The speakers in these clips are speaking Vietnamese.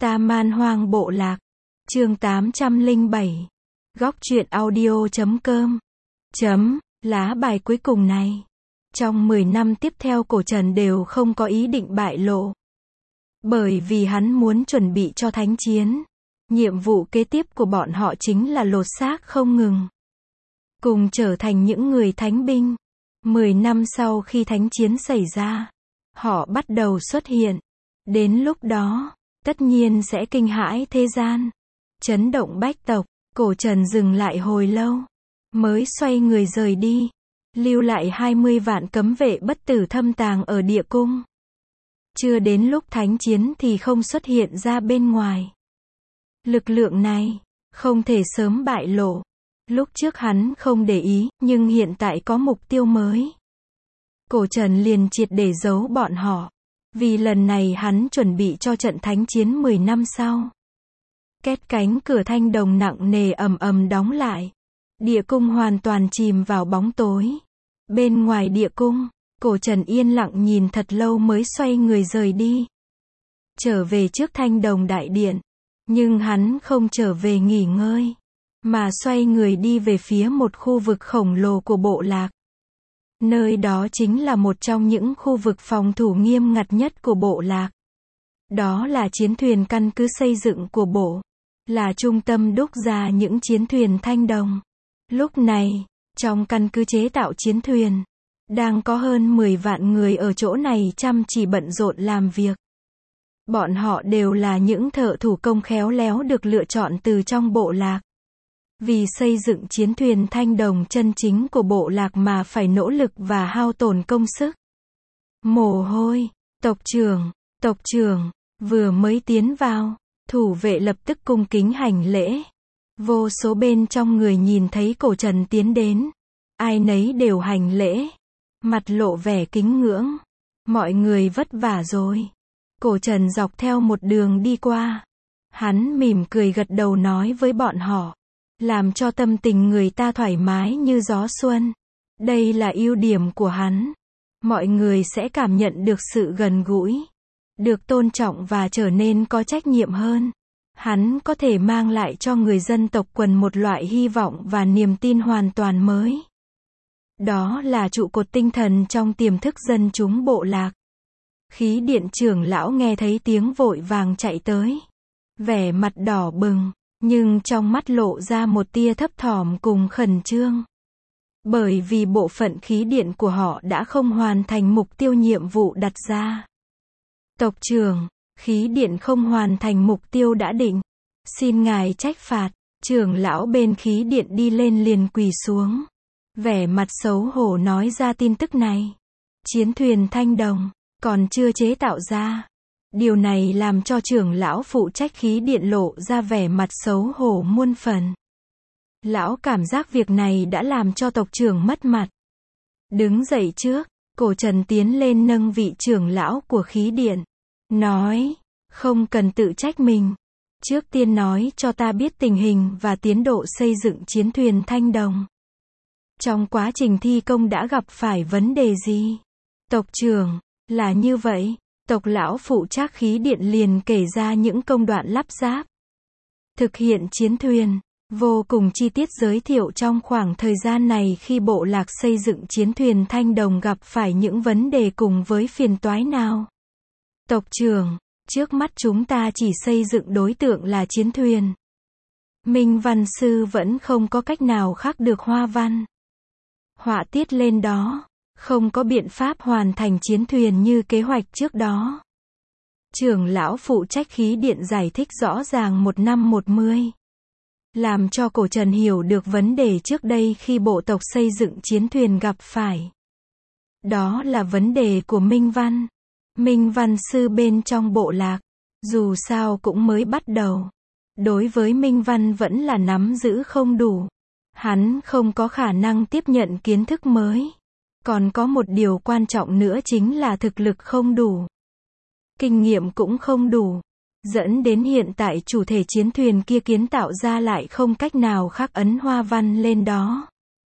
Ta Man Hoang Bộ Lạc. Chương 807. Góc truyện audio.com. Lá bài cuối cùng này. Trong 10 năm tiếp theo Cổ Trần đều không có ý định bại lộ. Bởi vì hắn muốn chuẩn bị cho thánh chiến. Nhiệm vụ kế tiếp của bọn họ chính là lột xác không ngừng. Cùng trở thành những người thánh binh. 10 năm sau khi thánh chiến xảy ra, họ bắt đầu xuất hiện. Đến lúc đó, tất nhiên sẽ kinh hãi thế gian, chấn động bách tộc. Cổ Trần dừng lại hồi lâu, mới xoay người rời đi, lưu lại 20 vạn cấm vệ bất tử thâm tàng ở địa cung. Chưa đến lúc thánh chiến thì không xuất hiện ra bên ngoài. Lực lượng này, không thể sớm bại lộ. Lúc trước hắn không để ý, nhưng hiện tại có mục tiêu mới. Cổ Trần liền triệt để giấu bọn họ. Vì lần này hắn chuẩn bị cho trận thánh chiến 10 năm sau. Két cánh cửa thanh đồng nặng nề ầm ầm đóng lại. Địa cung hoàn toàn chìm vào bóng tối. Bên ngoài địa cung, Cổ Trần yên lặng nhìn thật lâu mới xoay người rời đi. Trở về trước thanh đồng đại điện. Nhưng hắn không trở về nghỉ ngơi, mà xoay người đi về phía một khu vực khổng lồ của bộ lạc. Nơi đó chính là một trong những khu vực phòng thủ nghiêm ngặt nhất của bộ lạc. Đó là chiến thuyền căn cứ xây dựng của bộ, là trung tâm đúc ra những chiến thuyền thanh đồng. Lúc này, trong căn cứ chế tạo chiến thuyền, đang có hơn 10 vạn người ở chỗ này chăm chỉ bận rộn làm việc. Bọn họ đều là những thợ thủ công khéo léo được lựa chọn từ trong bộ lạc. Vì xây dựng chiến thuyền thanh đồng chân chính của bộ lạc mà phải nỗ lực và hao tổn công sức. Mồ hôi, tộc trưởng, vừa mới tiến vào, thủ vệ lập tức cung kính hành lễ. Vô số bên trong người nhìn thấy Cổ Trần tiến đến, ai nấy đều hành lễ, mặt lộ vẻ kính ngưỡng. Mọi người vất vả rồi. Cổ Trần dọc theo một đường đi qua. Hắn mỉm cười gật đầu nói với bọn họ, làm cho tâm tình người ta thoải mái như gió xuân. Đây là ưu điểm của hắn. Mọi người sẽ cảm nhận được sự gần gũi, được tôn trọng và trở nên có trách nhiệm hơn. Hắn có thể mang lại cho người dân tộc quần một loại hy vọng và niềm tin hoàn toàn mới. Đó là trụ cột tinh thần trong tiềm thức dân chúng bộ lạc. Khí điện trưởng lão nghe thấy tiếng vội vàng chạy tới. Vẻ mặt đỏ bừng, nhưng trong mắt lộ ra một tia thấp thỏm cùng khẩn trương. Bởi vì bộ phận khí điện của họ đã không hoàn thành mục tiêu nhiệm vụ đặt ra. Tộc trưởng, khí điện không hoàn thành mục tiêu đã định. Xin ngài trách phạt. Trưởng lão bên khí điện đi lên liền quỳ xuống. Vẻ mặt xấu hổ nói ra tin tức này. Chiến thuyền thanh đồng còn chưa chế tạo ra. Điều này làm cho trưởng lão phụ trách khí điện lộ ra vẻ mặt xấu hổ muôn phần. Lão cảm giác việc này đã làm cho tộc trưởng mất mặt. Đứng dậy trước, Cổ Trần tiến lên nâng vị trưởng lão của khí điện. Nói, không cần tự trách mình. Trước tiên nói cho ta biết tình hình và tiến độ xây dựng chiến thuyền thanh đồng. Trong quá trình thi công đã gặp phải vấn đề gì? Tộc trưởng, là như vậy. Tộc lão phụ trách khí điện liền kể ra những công đoạn lắp ráp, thực hiện chiến thuyền, vô cùng chi tiết giới thiệu trong khoảng thời gian này khi bộ lạc xây dựng chiến thuyền thanh đồng gặp phải những vấn đề cùng với phiền toái nào. Tộc trưởng, trước mắt chúng ta chỉ xây dựng đối tượng là chiến thuyền. Minh văn sư vẫn không có cách nào khác được hoa văn, họa tiết lên đó. Không có biện pháp hoàn thành chiến thuyền như kế hoạch trước đó. Trưởng lão phụ trách khí điện giải thích rõ ràng 1 năm 10. Làm cho Cổ Trần hiểu được vấn đề trước đây khi bộ tộc xây dựng chiến thuyền gặp phải. Đó là vấn đề của Minh Văn. Minh Văn sư bên trong bộ lạc. Dù sao cũng mới bắt đầu. Đối với Minh Văn vẫn là nắm giữ không đủ. Hắn không có khả năng tiếp nhận kiến thức mới. Còn có một điều quan trọng nữa chính là thực lực không đủ. Kinh nghiệm cũng không đủ. Dẫn đến hiện tại chủ thể chiến thuyền kia kiến tạo ra lại không cách nào khắc ấn hoa văn lên đó.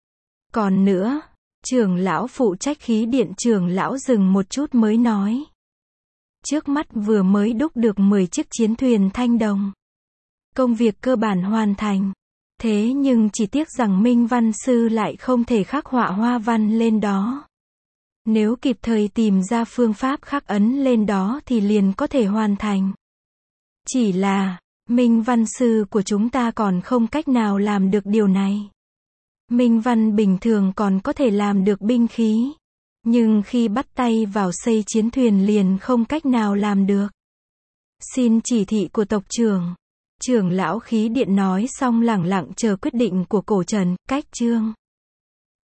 Còn nữa, trưởng lão phụ trách khí điện trưởng lão dừng một chút mới nói. Trước mắt vừa mới đúc được 10 chiếc chiến thuyền thanh đồng. Công việc cơ bản hoàn thành. Thế nhưng chỉ tiếc rằng Minh Văn Sư lại không thể khắc họa hoa văn lên đó. Nếu kịp thời tìm ra phương pháp khắc ấn lên đó thì liền có thể hoàn thành. Chỉ là, Minh Văn Sư của chúng ta còn không cách nào làm được điều này. Minh Văn bình thường còn có thể làm được binh khí. Nhưng khi bắt tay vào xây chiến thuyền liền không cách nào làm được. Xin chỉ thị của tộc trưởng. Trưởng lão khí điện nói xong lẳng lặng chờ quyết định của Cổ Trần, cách chương.